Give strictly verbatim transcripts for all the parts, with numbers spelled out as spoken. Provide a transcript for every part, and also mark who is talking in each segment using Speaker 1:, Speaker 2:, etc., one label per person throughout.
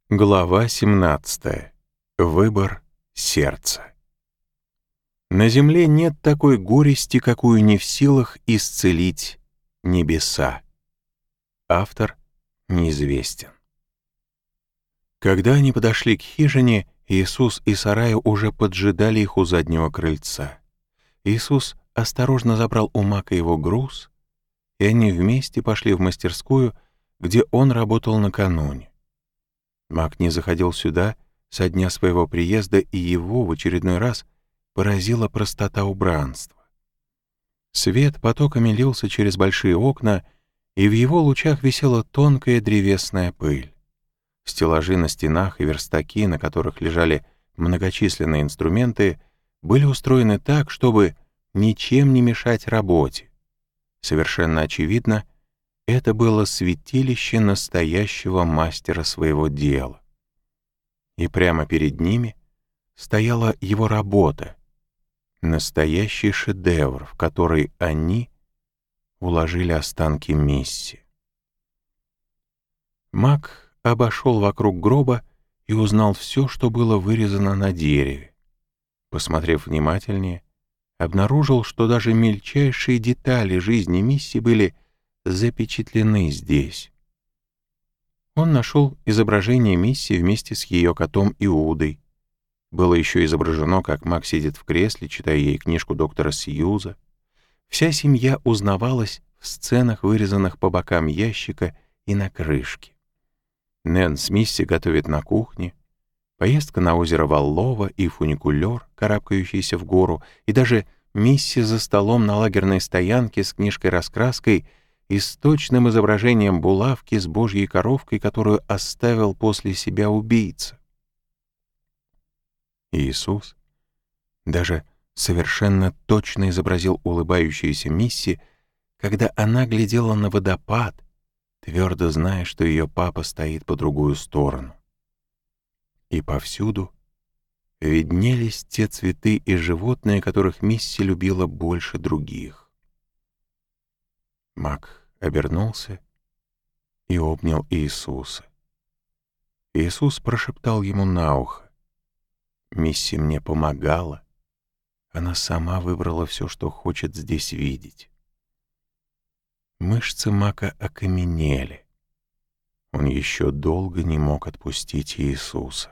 Speaker 1: Глава семнадцатая. Выбор сердца. На земле нет такой горести, какую не в силах исцелить небеса. Автор неизвестен. Когда они подошли к хижине, Иисус и Сарая уже поджидали их у заднего крыльца. Иисус осторожно забрал у Мака его груз, и они вместе пошли в мастерскую, где он работал накануне. Мак не заходил сюда со дня своего приезда, и его в очередной раз поразила простота убранства. Свет потоками лился через большие окна, и в его лучах висела тонкая древесная пыль. Стеллажи на стенах и верстаки, на которых лежали многочисленные инструменты, были устроены так, чтобы ничем не мешать работе. Совершенно очевидно, это было святилище настоящего мастера своего дела. И прямо перед ними стояла его работа, настоящий шедевр, в который они уложили останки Мисси. Мак обошел вокруг гроба и узнал все, что было вырезано на дереве. Посмотрев внимательнее, обнаружил, что даже мельчайшие детали жизни Мисси были запечатлены здесь. Он нашел изображение Мисси вместе с ее котом Иудой. Было еще изображено, как Мак сидит в кресле, читая ей книжку доктора Сьюза. Вся семья узнавалась в сценах, вырезанных по бокам ящика и на крышке. Нэн с Мисси готовят на кухне, поездка на озеро Валлова и фуникулер, карабкающийся в гору, и даже Мисси за столом на лагерной стоянке с книжкой-раскраской и с точным изображением булавки с божьей коровкой, которую оставил после себя убийца. Иисус даже совершенно точно изобразил улыбающуюся Мисси, когда она глядела на водопад, твердо зная, что ее папа стоит по другую сторону. И повсюду виднелись те цветы и животные, которых Мисси любила больше других. Мак обернулся и обнял Иисуса. Иисус прошептал ему на ухо: «Мисси мне помогала. Она сама выбрала все, что хочет здесь видеть». Мышцы Мака окаменели. Он еще долго не мог отпустить Иисуса.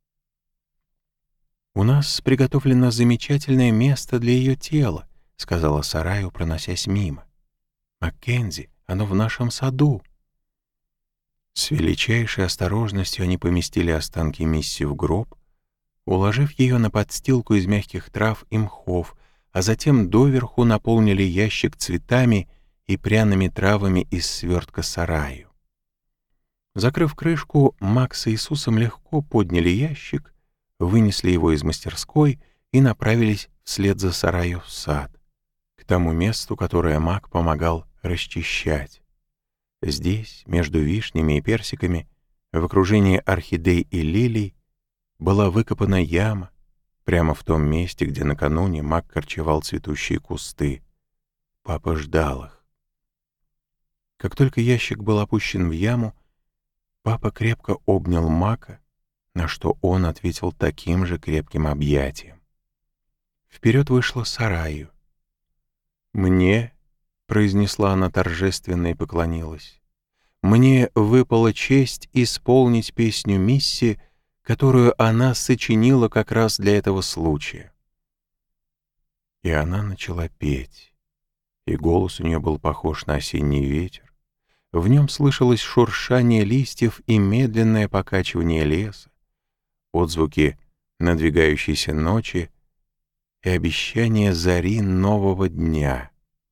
Speaker 1: «У нас приготовлено замечательное место для ее тела», — сказала Сараю, проносясь мимо. «Маккензи, оно в нашем саду». С величайшей осторожностью они поместили останки Мисси в гроб, уложив ее на подстилку из мягких трав и мхов, а затем доверху наполнили ящик цветами и пряными травами из свертка Сараю. Закрыв крышку, Мак с Иисусом легко подняли ящик, вынесли его из мастерской и направились вслед за Сараю в сад, к тому месту, которое Мак помогал расчищать. Здесь, между вишнями и персиками, в окружении орхидей и лилий, была выкопана яма, прямо в том месте, где накануне Мак корчевал цветущие кусты. Папа ждал их. Как только ящик был опущен в яму, папа крепко обнял Мака, на что он ответил таким же крепким объятием. Вперед вышла Сараю. «Мне», — произнесла она торжественно и поклонилась, «мне выпала честь исполнить песню Мисси, которую она сочинила как раз для этого случая». И она начала петь, и голос у нее был похож на осенний ветер. В нем слышалось шуршание листьев и медленное покачивание леса, отзвуки надвигающейся ночи и обещание зари нового дня.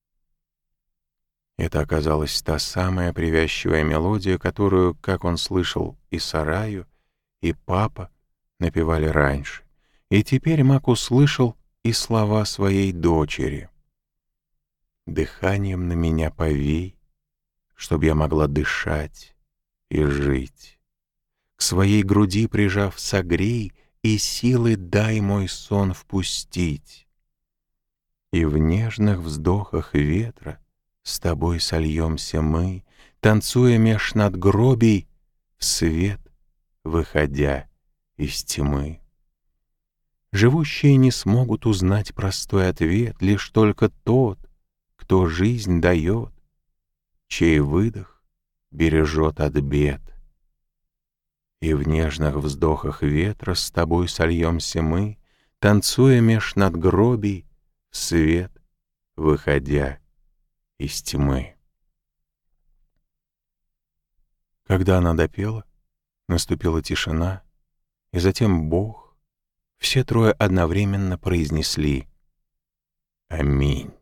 Speaker 1: Это оказалась та самая привязчивая мелодия, которую, как он слышал, и Сараю, и папа напевали раньше. И теперь Мак услышал и слова своей дочери: «Дыханием на меня повей, чтоб я могла дышать и жить. К своей груди прижав согрей, и силы дай мой сон впустить. И в нежных вздохах ветра с тобой сольемся мы, танцуя меж надгробий в свет выходя из тьмы. Живущие не смогут узнать простой ответ, лишь только тот, кто жизнь дает, чей выдох бережет от бед. И в нежных вздохах ветра с тобой сольемся мы, танцуя меж надгробий в свет, выходя из тьмы. Когда она допела, наступила тишина, и затем Бог, все трое одновременно произнесли «Аминь».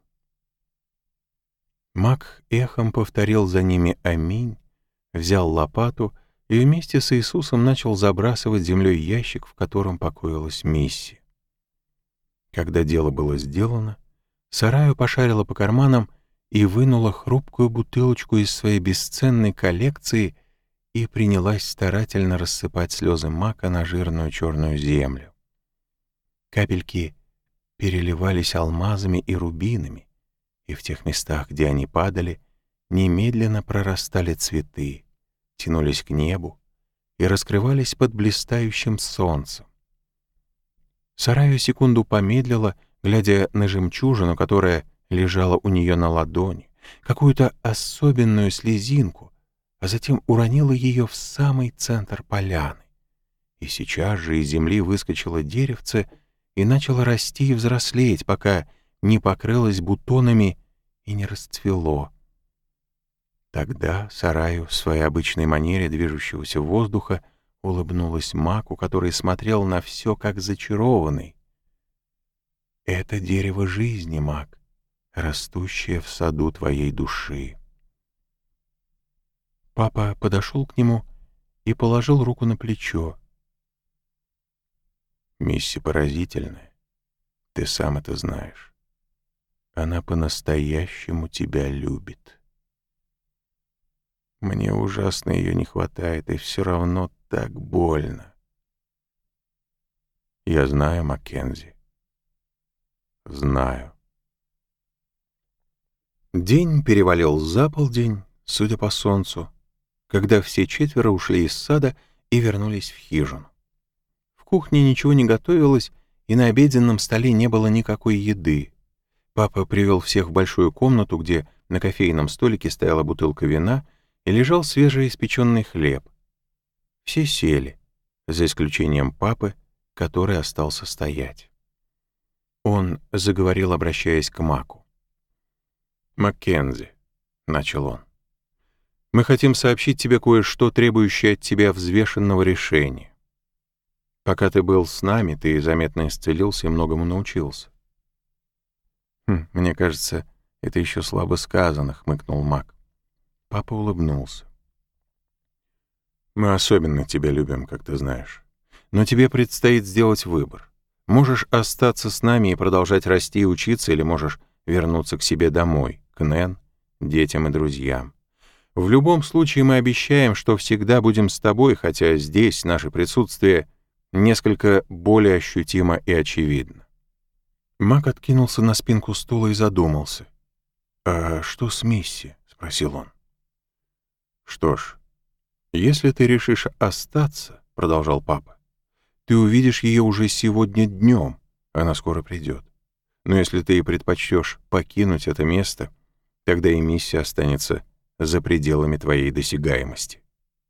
Speaker 1: Маг эхом повторил за ними «Аминь», взял лопату и вместе с Иисусом начал забрасывать землей ящик, в котором покоилась Мисси. Когда дело было сделано, Сараю пошарила по карманам и вынула хрупкую бутылочку из своей бесценной коллекции и принялась старательно рассыпать слезы мака на жирную черную землю. Капельки переливались алмазами и рубинами, и в тех местах, где они падали, немедленно прорастали цветы, тянулись к небу и раскрывались под блистающим солнцем. Сараю секунду помедлила, глядя на жемчужину, которая лежала у нее на ладони, какую-то особенную слезинку, а затем уронила ее в самый центр поляны. И сейчас же из земли выскочило деревце и начало расти и взрослеть, пока не покрылось бутонами и не расцвело. Тогда Сараю в своей обычной манере движущегося воздуха улыбнулась маку, который смотрел на все как зачарованный. «Это дерево жизни, мак, растущее в саду твоей души». Папа подошел к нему и положил руку на плечо. «Мисси поразительная, ты сам это знаешь. Она по-настоящему тебя любит. Мне ужасно ее не хватает, и все равно так больно. Я знаю, Маккензи. Знаю». День перевалил за полдень, судя по солнцу, когда все четверо ушли из сада и вернулись в хижину. В кухне ничего не готовилось, и на обеденном столе не было никакой еды. Папа привел всех в большую комнату, где на кофейном столике стояла бутылка вина и лежал свежеиспеченный хлеб. Все сели, за исключением папы, который остался стоять. Он заговорил, обращаясь к Маку. «Маккензи», — начал он, — «мы хотим сообщить тебе кое-что, требующее от тебя взвешенного решения. Пока ты был с нами, ты заметно исцелился и многому научился». «Хм, мне кажется, это еще слабо сказано», — хмыкнул Мак. Папа улыбнулся. «Мы особенно тебя любим, как ты знаешь. Но тебе предстоит сделать выбор. Можешь остаться с нами и продолжать расти и учиться, или можешь вернуться к себе домой, к Нэн, детям и друзьям. В любом случае мы обещаем, что всегда будем с тобой, хотя здесь наше присутствие несколько более ощутимо и очевидно». Мак откинулся на спинку стула и задумался. «А что с Мисси?» — спросил он. «Что ж, если ты решишь остаться, — продолжал папа, — ты увидишь ее уже сегодня днем, она скоро придет. Но если ты предпочтешь покинуть это место, тогда и Мисси останется за пределами твоей досягаемости».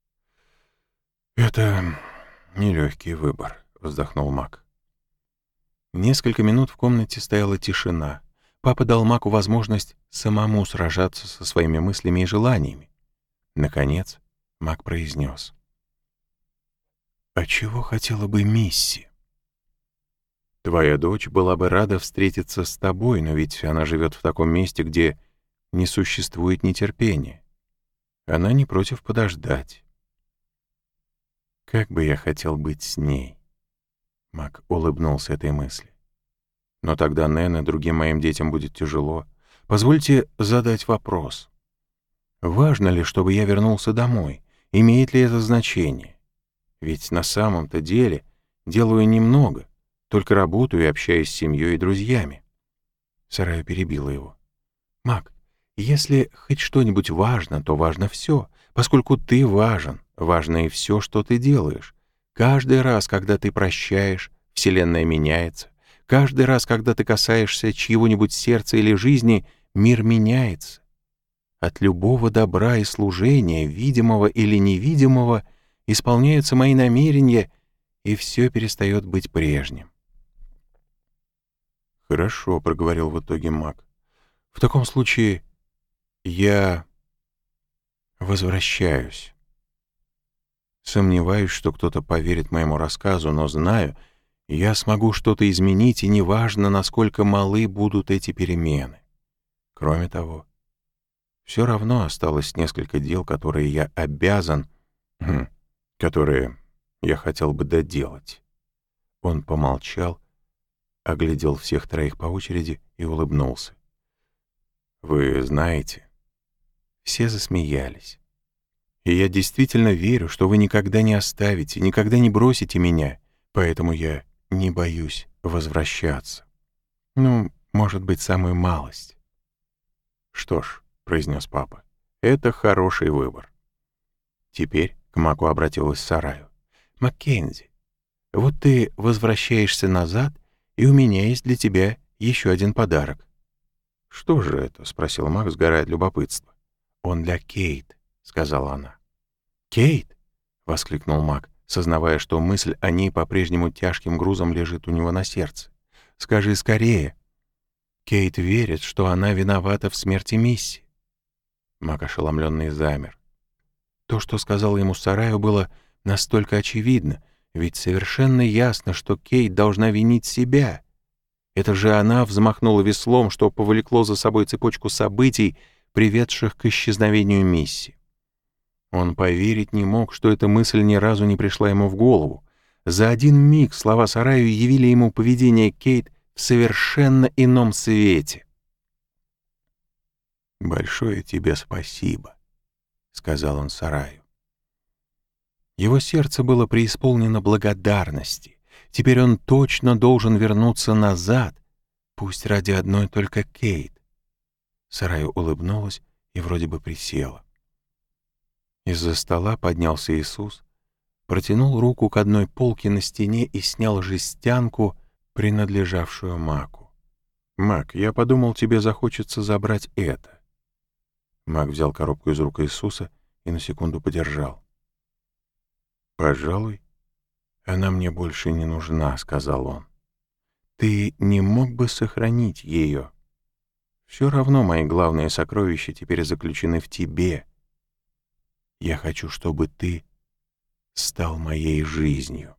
Speaker 1: «Это нелегкий выбор», — вздохнул Мак. Несколько минут в комнате стояла тишина. Папа дал Маку возможность самому сражаться со своими мыслями и желаниями. Наконец Мак произнес: «А чего хотела бы Мисси?» «Твоя дочь была бы рада встретиться с тобой, но ведь она живет в таком месте, где не существует нетерпения. Она не против подождать». «Как бы я хотел быть с ней!» Мак улыбнулся этой мысли. «Но тогда Нэн и другим моим детям будет тяжело. Позвольте задать вопрос. Важно ли, чтобы я вернулся домой? Имеет ли это значение? Ведь на самом-то деле делаю немного, только работаю и общаюсь с семьей и друзьями». Сарая перебила его. «Мак, если хоть что-нибудь важно, то важно все. Поскольку ты важен, важно и все, что ты делаешь. Каждый раз, когда ты прощаешь, Вселенная меняется. Каждый раз, когда ты касаешься чьего-нибудь сердца или жизни, мир меняется. От любого добра и служения, видимого или невидимого, исполняются мои намерения, и все перестает быть прежним. «Хорошо», — проговорил в итоге маг. «В таком случае я возвращаюсь. Сомневаюсь, что кто-то поверит моему рассказу, но знаю, я смогу что-то изменить, и неважно, насколько малы будут эти перемены. Кроме того, все равно осталось несколько дел, которые я обязан, хм, которые я хотел бы доделать». Он помолчал, оглядел всех троих по очереди и улыбнулся. «Вы знаете...» Все засмеялись. «И я действительно верю, что вы никогда не оставите, никогда не бросите меня, поэтому я не боюсь возвращаться. Ну, может быть, самую малость». «Что ж», — произнес папа, — «это хороший выбор». Теперь к Маку обратилась Сараю. «Маккензи, вот ты возвращаешься назад, и у меня есть для тебя еще один подарок». «Что же это?» — спросил Мак, сгорая от любопытства. «Он для Кейт», — сказала она. «Кейт?» — воскликнул Мак, сознавая, что мысль о ней по-прежнему тяжким грузом лежит у него на сердце. «Скажи скорее». Кейт верит, что она виновата в смерти Мисси. Мак ошеломленный замер. То, что сказал ему Сараю, было настолько очевидно, ведь совершенно ясно, что Кейт должна винить себя. Это же она взмахнула веслом, что повлекло за собой цепочку событий, приведших к исчезновению Мисси. Он поверить не мог, что эта мысль ни разу не пришла ему в голову. За один миг слова Сараю явили ему поведение Кейт в совершенно ином свете. «Большое тебе спасибо», — сказал он Сараю. Его сердце было преисполнено благодарности. Теперь он точно должен вернуться назад, пусть ради одной только Кейт. Сараю улыбнулась и вроде бы присела. Из-за стола поднялся Иисус, протянул руку к одной полке на стене и снял жестянку, принадлежавшую Маку. «Мак, я подумал, тебе захочется забрать это». Мак взял коробку из рук Иисуса и на секунду подержал. «Пожалуй, она мне больше не нужна», — сказал он. «Ты не мог бы сохранить ее? Все равно мои главные сокровища теперь заключены в тебе. Я хочу, чтобы ты стал моей жизнью».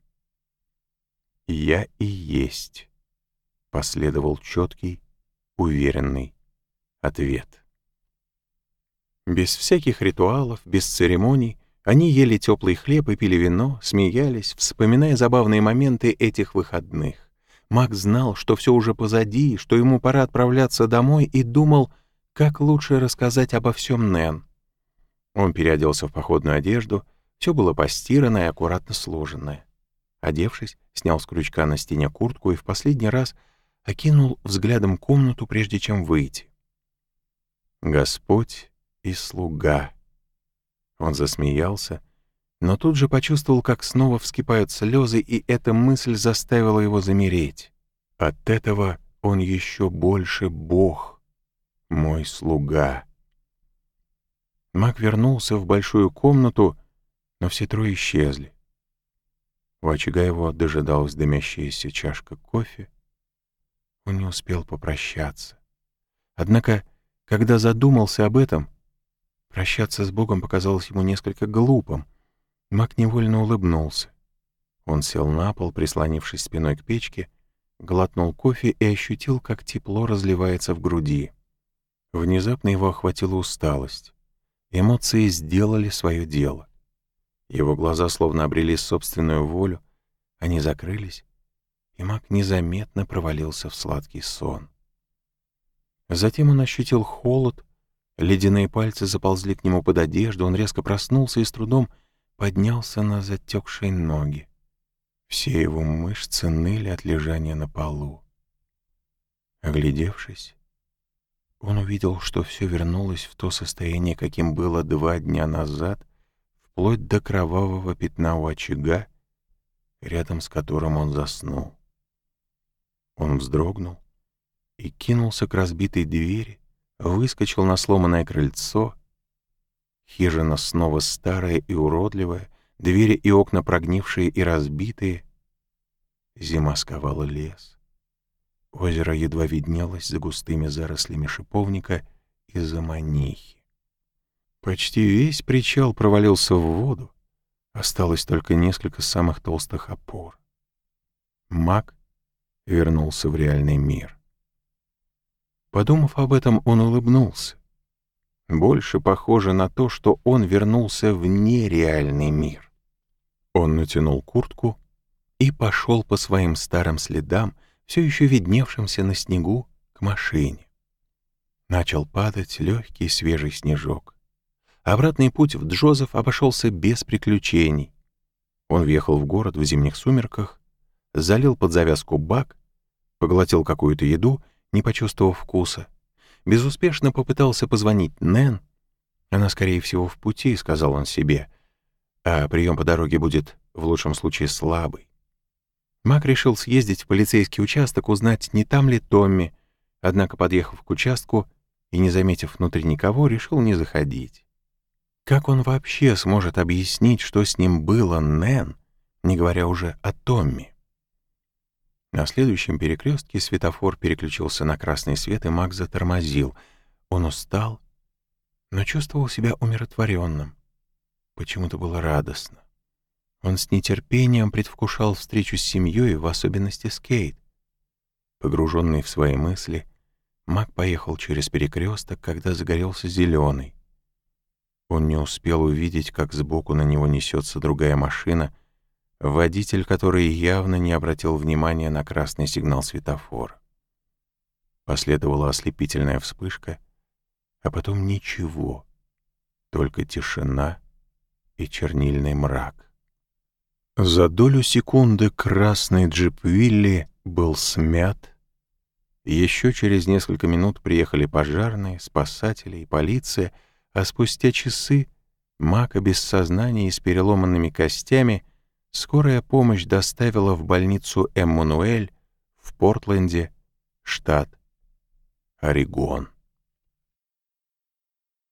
Speaker 1: «Я и есть», — последовал четкий, уверенный ответ. Без всяких ритуалов, без церемоний, они ели теплый хлеб и пили вино, смеялись, вспоминая забавные моменты этих выходных. Мак знал, что все уже позади, что ему пора отправляться домой, и думал, как лучше рассказать обо всем Нэн. Он переоделся в походную одежду, все было постиранное и аккуратно сложенное. Одевшись, снял с крючка на стене куртку и в последний раз окинул взглядом комнату, прежде чем выйти. «Господь и слуга». Он засмеялся, но тут же почувствовал, как снова вскипают слезы, и эта мысль заставила его замереть. От этого он еще больше Бог, мой слуга. Мак вернулся в большую комнату, но все трое исчезли. У очага его дожидалась дымящаяся чашка кофе. Он не успел попрощаться. Однако, когда задумался об этом, прощаться с Богом показалось ему несколько глупым. Мак невольно улыбнулся. Он сел на пол, прислонившись спиной к печке, глотнул кофе и ощутил, как тепло разливается в груди. Внезапно его охватила усталость. Эмоции сделали свое дело. Его глаза словно обрели собственную волю, они закрылись, и Мак незаметно провалился в сладкий сон. Затем он ощутил холод, ледяные пальцы заползли к нему под одежду, он резко проснулся и с трудом поднялся на затекшие ноги. Все его мышцы ныли от лежания на полу. Оглядевшись, он увидел, что все вернулось в то состояние, каким было два дня назад, вплоть до кровавого пятна у очага, рядом с которым он заснул. Он вздрогнул и кинулся к разбитой двери, выскочил на сломанное крыльцо. Хижина снова старая и уродливая, двери и окна прогнившие и разбитые. Зима сковала лес. Озеро едва виднелось за густыми зарослями шиповника и за манихи. Почти весь причал провалился в воду, осталось только несколько самых толстых опор. Мак вернулся в реальный мир. Подумав об этом, он улыбнулся. Больше похоже на то, что он вернулся в нереальный мир. Он натянул куртку и пошел по своим старым следам, все еще видневшимся на снегу, к машине. Начал падать легкий свежий снежок. Обратный путь в Джозеф обошелся без приключений. Он въехал в город в зимних сумерках, залил под завязку бак, поглотил какую-то еду, не почувствовав вкуса, безуспешно попытался позвонить Нэн. Она, скорее всего, в пути, сказал он себе, а прием по дороге будет в лучшем случае слабый. Мак решил съездить в полицейский участок, узнать, не там ли Томми, однако, подъехав к участку и не заметив внутри никого, решил не заходить. Как он вообще сможет объяснить, что с ним было Нэн, не говоря уже о Томми? На следующем перекрестке светофор переключился на красный свет, и Мак затормозил. Он устал, но чувствовал себя умиротворенным. Почему-то было радостно. Он с нетерпением предвкушал встречу с семьей, в особенности с Кейт. Погруженный в свои мысли, Мак поехал через перекресток, когда загорелся зеленый. Он не успел увидеть, как сбоку на него несется другая машина, водитель, который явно не обратил внимания на красный сигнал светофора. Последовала ослепительная вспышка, а потом ничего, только тишина и чернильный мрак. За долю секунды красный джип Вилли был смят. Еще через несколько минут приехали пожарные, спасатели и полиция, а спустя часы Мака без сознания и с переломанными костями скорая помощь доставила в больницу Эммануэль в Портленде, штат Орегон.